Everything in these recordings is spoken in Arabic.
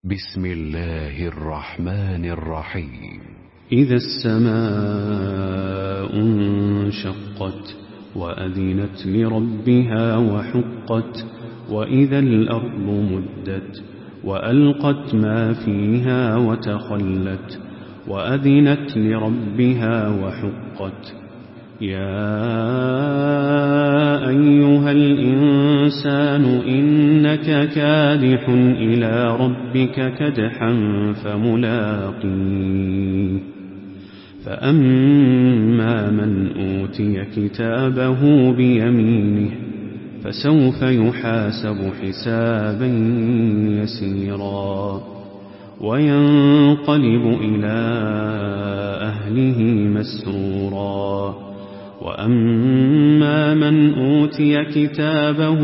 بسم الله الرحمن الرحيم. إذا السماء انشقت وأذنت لربها وحقت وإذا الأرض مدت وألقت ما فيها وتخلت وأذنت لربها وحقت. يا أيها الإنسان إنك كادح إلى ربك كدحا فملاقيه. فأما من أوتي كتابه بيمينه فسوف يحاسب حسابا يسيرا وينقلب إلى أهله مسرورا. وأما من أوتي كتابه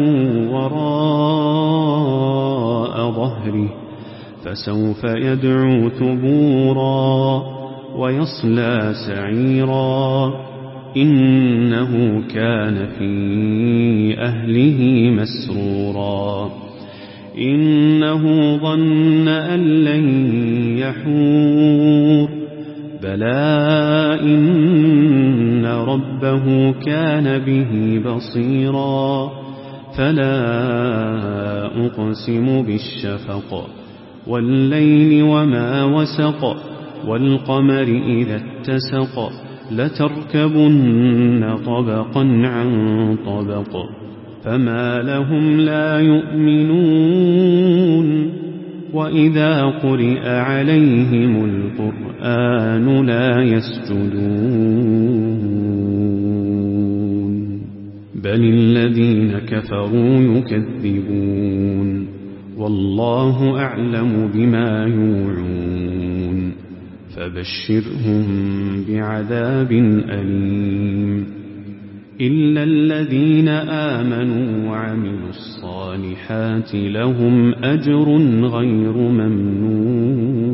وراء ظهره فسوف يدعو ثبورا ويصلى سعيرا إنه كان في أهله مسرورا. إنه ظن أن لن يحور بلى إن ربه كان به بصيرا. فلا أقسم بالشفق والليل وما وسق والقمر إذا اتسق لتركبن طبقا عن طبق فما لهم لا يؤمنون وإذا قرئ عليهم القرآن لا يسجدون بل الذين كفروا يكذبون والله أعلم بما يوعون فبشرهم بعذاب أليم إلا الذين آمنوا وعملوا الصالحات لهم أجر غير ممنون.